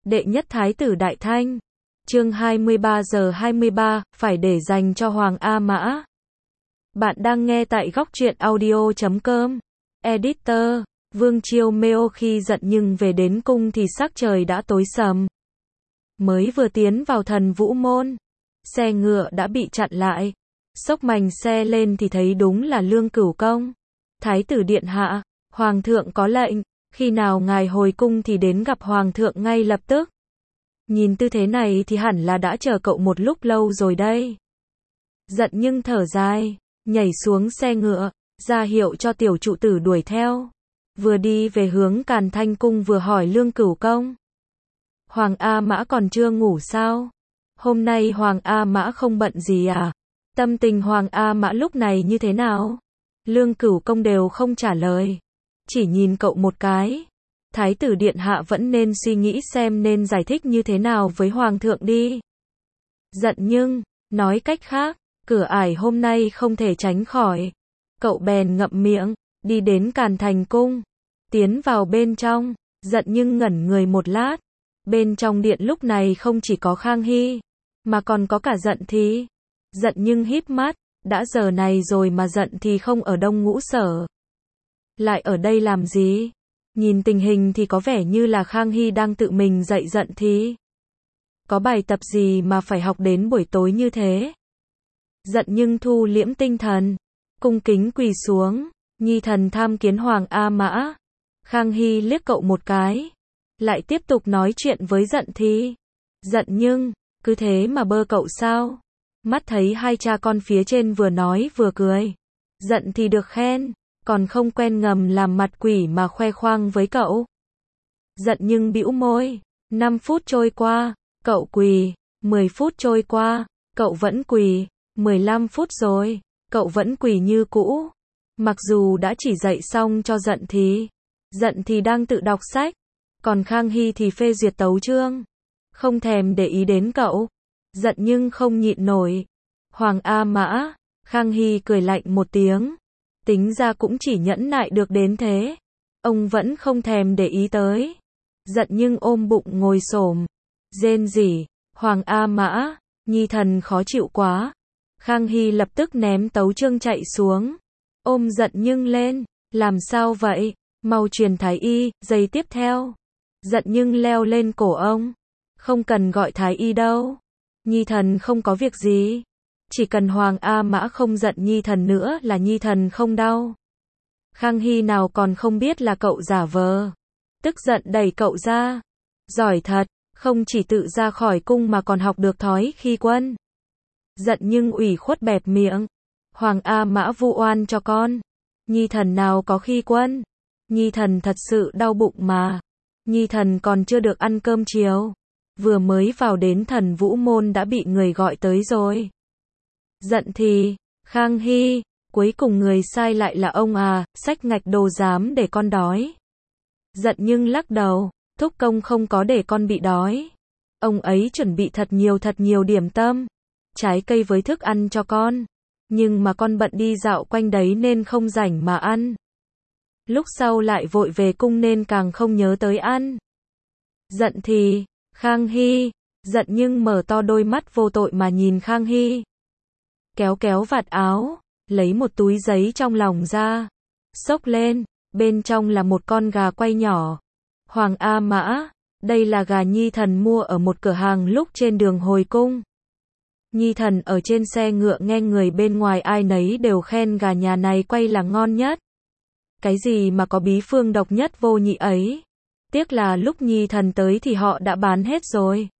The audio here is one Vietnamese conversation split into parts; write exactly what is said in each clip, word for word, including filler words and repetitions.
Đệ nhất Thái tử Đại Thanh. Chương hai mươi ba giờ hai mươi ba, phải để dành cho Hoàng A Mã. Bạn đang nghe tại góc truyện audio chấm com. Editor, Vương Chiêu Meo khi giận nhưng về đến cung thì sắc trời đã tối sầm. Mới vừa tiến vào Thần Vũ Môn, xe ngựa đã bị chặn lại. Xốc mành xe lên thì thấy đúng là Lương Cửu Công. Thái tử điện hạ, Hoàng thượng có lệnh, khi nào ngài hồi cung thì đến gặp Hoàng thượng ngay lập tức. Nhìn tư thế này thì hẳn là đã chờ cậu một lúc lâu rồi đây. Giận nhưng thở dài, nhảy xuống xe ngựa, ra hiệu cho tiểu trụ tử đuổi theo. Vừa đi về hướng Càn Thanh Cung vừa hỏi Lương Cửu Công. Hoàng A Mã còn chưa ngủ sao? Hôm nay Hoàng A Mã không bận gì à? Tâm tình Hoàng A Mã lúc này như thế nào? Lương Cửu Công đều không trả lời. Chỉ nhìn cậu một cái. Thái tử điện hạ vẫn nên suy nghĩ xem nên giải thích như thế nào với Hoàng thượng đi. Giận nhưng, nói cách khác, cửa ải hôm nay không thể tránh khỏi. Cậu bèn ngậm miệng, đi đến Càn Thành Cung. Tiến vào bên trong, giận nhưng ngẩn người một lát. Bên trong điện lúc này không chỉ có Khang Hy, mà còn có cả Giận Thì. Giận nhưng híp mắt, đã giờ này rồi mà Giận Thì không ở Đông Ngũ Sở. Lại ở đây làm gì? Nhìn tình hình thì có vẻ như là Khang Hy đang tự mình dạy Giận Thì. Có bài tập gì mà phải học đến buổi tối như thế? Giận nhưng thu liễm tinh thần, cung kính quỳ xuống, nhi thần tham kiến Hoàng A Mã. Khang Hy liếc cậu một cái, lại tiếp tục nói chuyện với Giận Thì. Giận nhưng, cứ thế mà bơ cậu sao? Mắt thấy hai cha con phía trên vừa nói vừa cười. Giận Thì được khen, còn không quen ngầm làm mặt quỷ mà khoe khoang với cậu. Giận nhưng bĩu môi, năm phút trôi qua, cậu quỳ, mười phút trôi qua, cậu vẫn quỳ, mười lăm phút rồi, cậu vẫn quỳ như cũ. Mặc dù đã chỉ dạy xong cho Giận Thì, Giận Thì đang tự đọc sách, còn Khang Hy thì phê duyệt tấu chương, không thèm để ý đến cậu. Giận nhưng không nhịn nổi. Hoàng A Mã, Khang Hy cười lạnh một tiếng. Tính ra cũng chỉ nhẫn nại được đến thế. Ông vẫn không thèm để ý tới. Giận nhưng ôm bụng ngồi xổm, rên rỉ, Hoàng A Mã, nhi thần khó chịu quá. Khang Hy lập tức ném tấu chương chạy xuống, ôm Giận nhưng lên, làm sao vậy? Mau truyền thái y. Giây tiếp theo, Giận nhưng leo lên cổ ông. Không cần gọi thái y đâu. Nhi thần không có việc gì. Chỉ cần Hoàng A Mã không giận nhi thần nữa là nhi thần không đau. Khang Hy nào còn không biết là cậu giả vờ. Tức giận đẩy cậu ra. Giỏi thật, không chỉ tự ra khỏi cung mà còn học được thói khi quân. Giận nhưng ủy khuất bẹp miệng. Hoàng A Mã vu oan cho con. Nhi thần nào có khi quân. Nhi thần thật sự đau bụng mà. Nhi thần còn chưa được ăn cơm chiều. Vừa mới vào đến Thần Vũ Môn đã bị người gọi tới rồi. Giận Thì, Khang Hy, cuối cùng người sai lại là ông à, xách ngạch đồ dám để con đói. Giận nhưng lắc đầu, thúc công không có để con bị đói. Ông ấy chuẩn bị thật nhiều thật nhiều điểm tâm, trái cây với thức ăn cho con. Nhưng mà con bận đi dạo quanh đấy nên không rảnh mà ăn. Lúc sau lại vội về cung nên càng không nhớ tới ăn. Giận Thì, Khang Hy, giận nhưng mở to đôi mắt vô tội mà nhìn Khang Hy. Kéo kéo vạt áo, lấy một túi giấy trong lòng ra, xốc lên, bên trong là một con gà quay nhỏ. Hoàng A Mã, đây là gà nhi thần mua ở một cửa hàng lúc trên đường hồi cung. Nhi thần ở trên xe ngựa nghe người bên ngoài ai nấy đều khen gà nhà này quay là ngon nhất. Cái gì mà có bí phương độc nhất vô nhị ấy. Tiếc là lúc nhi thần tới thì họ đã bán hết rồi.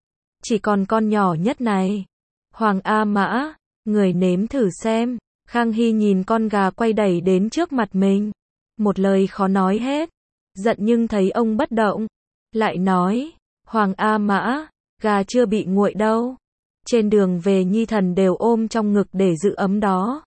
Chỉ còn con nhỏ nhất này. Hoàng A Mã, người nếm thử xem. Khang Hy nhìn con gà quay đẩy đến trước mặt mình. Một lời khó nói hết. Giận nhưng thấy ông bất động. Lại nói, Hoàng A Mã, gà chưa bị nguội đâu. Trên đường về nhi thần đều ôm trong ngực để giữ ấm đó.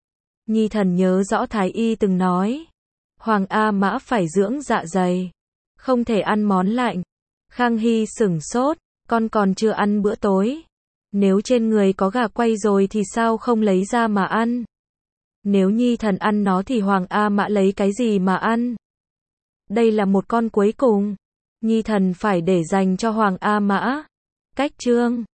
Nhi thần nhớ rõ thái y từng nói. Hoàng A Mã phải dưỡng dạ dày. Không thể ăn món lạnh. Khang Hy sửng sốt, con còn chưa ăn bữa tối. Nếu trên người có gà quay rồi thì sao không lấy ra mà ăn? Nếu nhi thần ăn nó thì Hoàng A Mã lấy cái gì mà ăn? Đây là một con cuối cùng. Nhi thần phải để dành cho Hoàng A Mã. Cách chương